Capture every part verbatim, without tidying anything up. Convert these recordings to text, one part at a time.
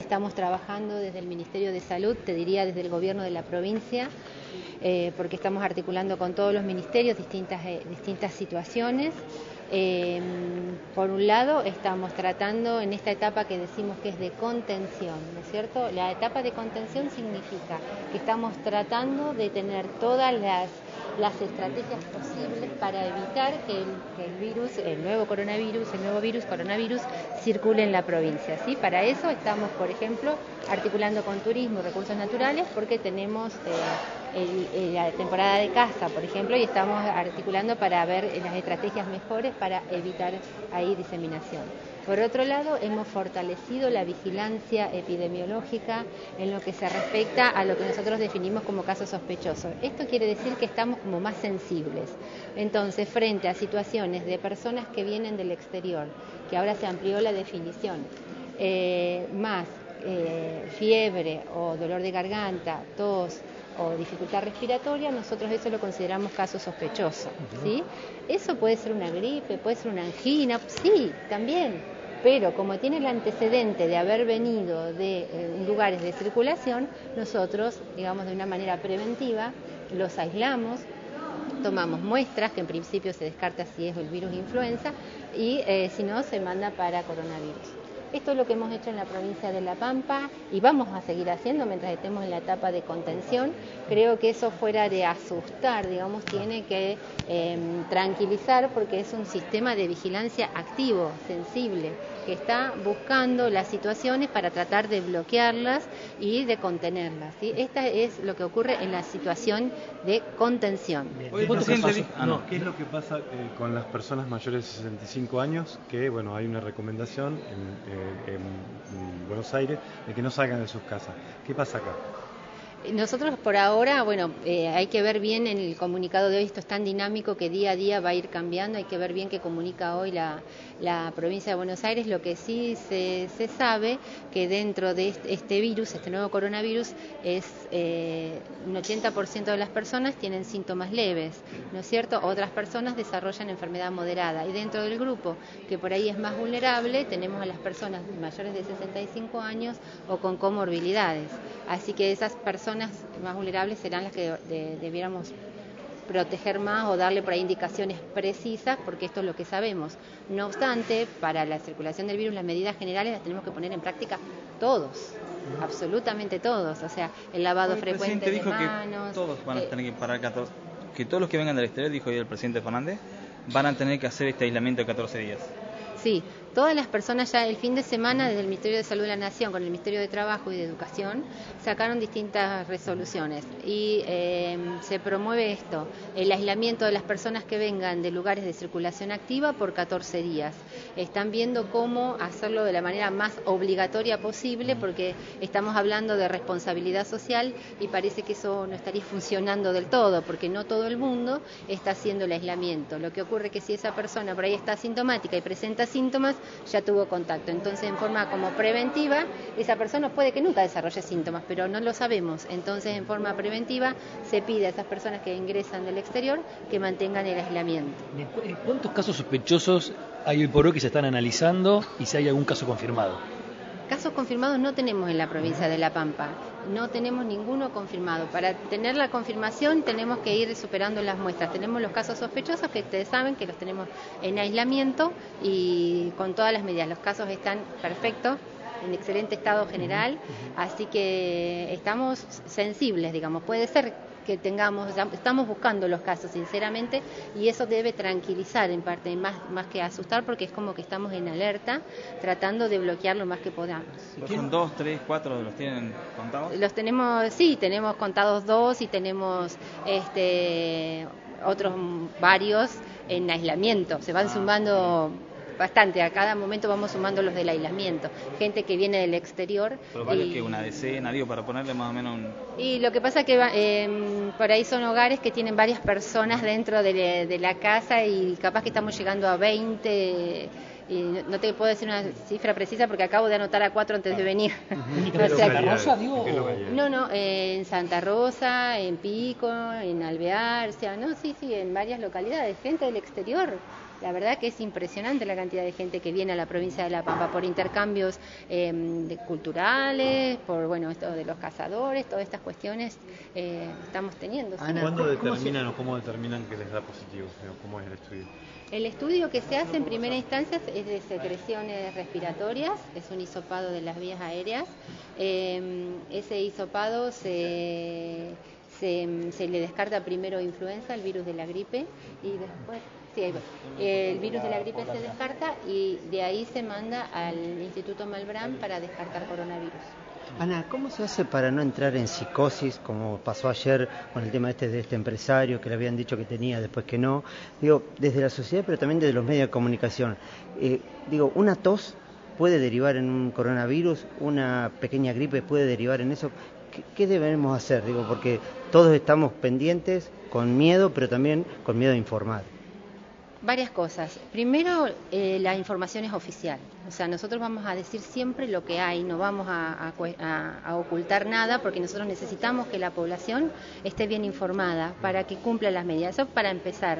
Estamos trabajando desde el Ministerio de Salud, te diría desde el gobierno de la provincia, eh, porque estamos articulando con todos los ministerios distintas, eh, distintas situaciones. Eh, por un lado, estamos tratando en esta etapa que decimos que es de contención, ¿no es cierto? La etapa de contención significa que estamos tratando de tener todas las, las estrategias posibles para evitar que el, que el virus, el nuevo coronavirus, el nuevo virus, coronavirus, circule en la provincia, ¿sí? Para eso estamos, por ejemplo, articulando con turismo y recursos naturales, porque tenemos eh, el, el, la temporada de caza, por ejemplo, y estamos articulando para ver las estrategias mejores para evitar ahí diseminación. Por otro lado, hemos fortalecido la vigilancia epidemiológica en lo que se respecta a lo que nosotros definimos como casos sospechosos. Esto quiere decir que estamos como más sensibles. Entonces, frente a situaciones de personas que vienen del exterior, que ahora se amplió la definición, eh, más eh, fiebre o dolor de garganta, tos o dificultad respiratoria, nosotros eso lo consideramos caso sospechoso, ¿sí? Eso puede ser una gripe, puede ser una angina, sí, también, pero como tiene el antecedente de haber venido de eh, lugares de circulación, nosotros, digamos, de una manera preventiva, los aislamos, tomamos muestras, que en principio se descarta si es el virus influenza, y eh, si no, se manda para coronavirus. Esto es lo que hemos hecho en la provincia de La Pampa y vamos a seguir haciendo mientras estemos en la etapa de contención. Creo que eso, fuera de asustar, digamos, tiene que eh, tranquilizar, porque es un sistema de vigilancia activo, sensible, que está buscando las situaciones para tratar de bloquearlas y de contenerlas, ¿sí? Esta es lo que ocurre en la situación de contención. Oye, presidente, no, ¿qué es lo que pasa eh, con las personas mayores de sesenta y cinco años? Que, bueno, hay una recomendación en, eh, en Buenos Aires de que no salgan de sus casas. ¿Qué pasa acá? Nosotros por ahora, bueno, eh, hay que ver bien en el comunicado de hoy, esto es tan dinámico que día a día va a ir cambiando, hay que ver bien qué comunica hoy la, la provincia de Buenos Aires. Lo que sí se, se sabe que dentro de este, este virus, este nuevo coronavirus, es eh, un ochenta por ciento de las personas tienen síntomas leves, ¿no es cierto? Otras personas desarrollan enfermedad moderada, y dentro del grupo que por ahí es más vulnerable tenemos a las personas mayores de sesenta y cinco años o con comorbilidades, así que esas personas más vulnerables serán las que de, debiéramos proteger más o darle por ahí indicaciones precisas, porque esto es lo que sabemos. No obstante, para la circulación del virus, las medidas generales las tenemos que poner en práctica todos, absolutamente todos, o sea, el lavado el frecuente de dijo manos. Que todos van a eh, tener que parar catorce, que todos los que vengan del exterior, dijo hoy el presidente Fernández, van a tener que hacer este aislamiento de catorce días. Sí, todas las personas ya el fin de semana, desde el Ministerio de Salud de la Nación con el Ministerio de Trabajo y de Educación, sacaron distintas resoluciones y eh, se promueve esto, el aislamiento de las personas que vengan de lugares de circulación activa por catorce días. Están viendo cómo hacerlo de la manera más obligatoria posible, porque estamos hablando de responsabilidad social y parece que eso no estaría funcionando del todo, porque no todo el mundo está haciendo el aislamiento. Lo que ocurre es que si esa persona por ahí está asintomática y presenta síntomas, ya tuvo contacto. Entonces, en forma como preventiva, esa persona puede que nunca desarrolle síntomas, pero no lo sabemos. Entonces, en forma preventiva, se pide a esas personas que ingresan del exterior que mantengan el aislamiento. ¿Cuántos casos sospechosos hay hoy por hoy que se están analizando y si hay algún caso confirmado? Casos confirmados no tenemos en la provincia de La Pampa, no tenemos ninguno confirmado. Para tener la confirmación tenemos que ir superando las muestras. Tenemos los casos sospechosos, que ustedes saben que los tenemos en aislamiento y con todas las medidas. Los casos están perfectos, en excelente estado general, así que estamos sensibles, digamos. Puede ser que tengamos, estamos buscando los casos sinceramente, y eso debe tranquilizar en parte, más, más que asustar, porque es como que estamos en alerta tratando de bloquear lo más que podamos. ¿Son dos, tres, cuatro, los tienen contados? Los tenemos, sí, tenemos contados dos y tenemos este otros varios en aislamiento, se van ah, sumando bastante, a cada momento vamos sumando los del aislamiento, gente que viene del exterior. Pero vale, y que una decena, digo, para ponerle más o menos un... Y lo que pasa es que eh, por ahí son hogares que tienen varias personas dentro de, de la casa, y capaz que estamos llegando a veinte, y no te puedo decir una cifra precisa porque acabo de anotar a cuatro antes de venir. ¿En Santa Rosa, digo? No, no, eh, en Santa Rosa, en Pico, en Alvear, o sea, no, sí, sí, en varias localidades, gente del exterior. la verdad que es impresionante la cantidad de gente que viene a la provincia de La Pampa por intercambios eh, de, culturales, por bueno esto de los cazadores, todas estas cuestiones eh, estamos teniendo. Ana, ¿cuándo determinan o cómo determinan que les da positivo? ¿Cómo es el estudio? El estudio que se hace en primera instancia es de secreciones respiratorias, es un hisopado de las vías aéreas. Eh, ese hisopado se, se, se le descarta primero influenza, el virus de la gripe, y después sí, ahí va. El virus de la gripe se descarta y de ahí se manda al Instituto Malbrán para descartar coronavirus. Ana, ¿cómo se hace para no entrar en psicosis, como pasó ayer con el tema este de este empresario, que le habían dicho que tenía, después que no? Digo, desde la sociedad, pero también desde los medios de comunicación. Eh, digo, una tos puede derivar en un coronavirus, una pequeña gripe puede derivar en eso. ¿Qué, qué debemos hacer? Digo, porque todos estamos pendientes, con miedo, pero también con miedo a informar. Varias cosas. Primero, eh, la información es oficial. O sea, nosotros vamos a decir siempre lo que hay, no vamos a, a, a ocultar nada, porque nosotros necesitamos que la población esté bien informada para que cumpla las medidas. Eso para empezar.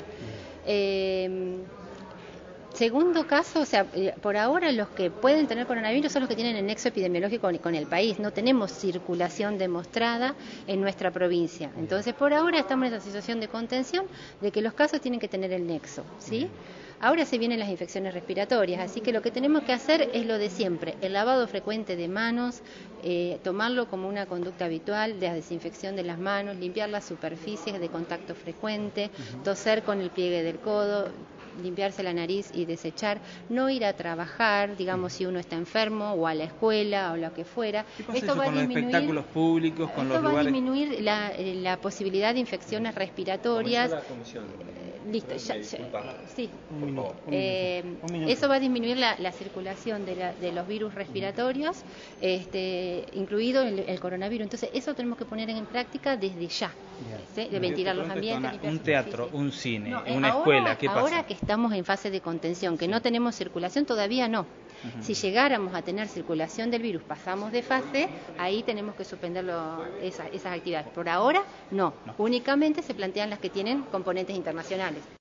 Eh, Segundo caso, o sea, por ahora los que pueden tener coronavirus son los que tienen el nexo epidemiológico con el país. No tenemos circulación demostrada en nuestra provincia. Entonces, por ahora estamos en esa situación de contención de que los casos tienen que tener el nexo, ¿sí? Ahora se vienen las infecciones respiratorias, así que lo que tenemos que hacer es lo de siempre, el lavado frecuente de manos, eh, tomarlo como una conducta habitual, de la desinfección de las manos, limpiar las superficies de contacto frecuente, toser con el pliegue del codo, limpiarse la nariz y desechar, no ir a trabajar, digamos, si uno está enfermo, o a la escuela, o lo que fuera. ¿Qué pasa esto eso va con a disminuir, los espectáculos públicos, con los lugares? Esto va a disminuir la, la posibilidad de infecciones respiratorias. Listo, ya, ya, sí. Un minuto, un eh, minuto, un minuto. Eso va a disminuir la, la circulación de, la, de los virus respiratorios, este, incluido el, el coronavirus. Entonces, eso tenemos que poner en práctica desde ya, ¿sí? De ventilar los ambientes. Un teatro, un cine, no, una ahora, escuela, ¿qué pasa? Ahora que estamos en fase de contención, que no tenemos circulación, todavía no. Uh-huh. Si llegáramos a tener circulación del virus, pasamos de fase, ahí tenemos que suspenderlo, esa, esas actividades. Por ahora, no. no. Únicamente se plantean las que tienen componentes internacionales.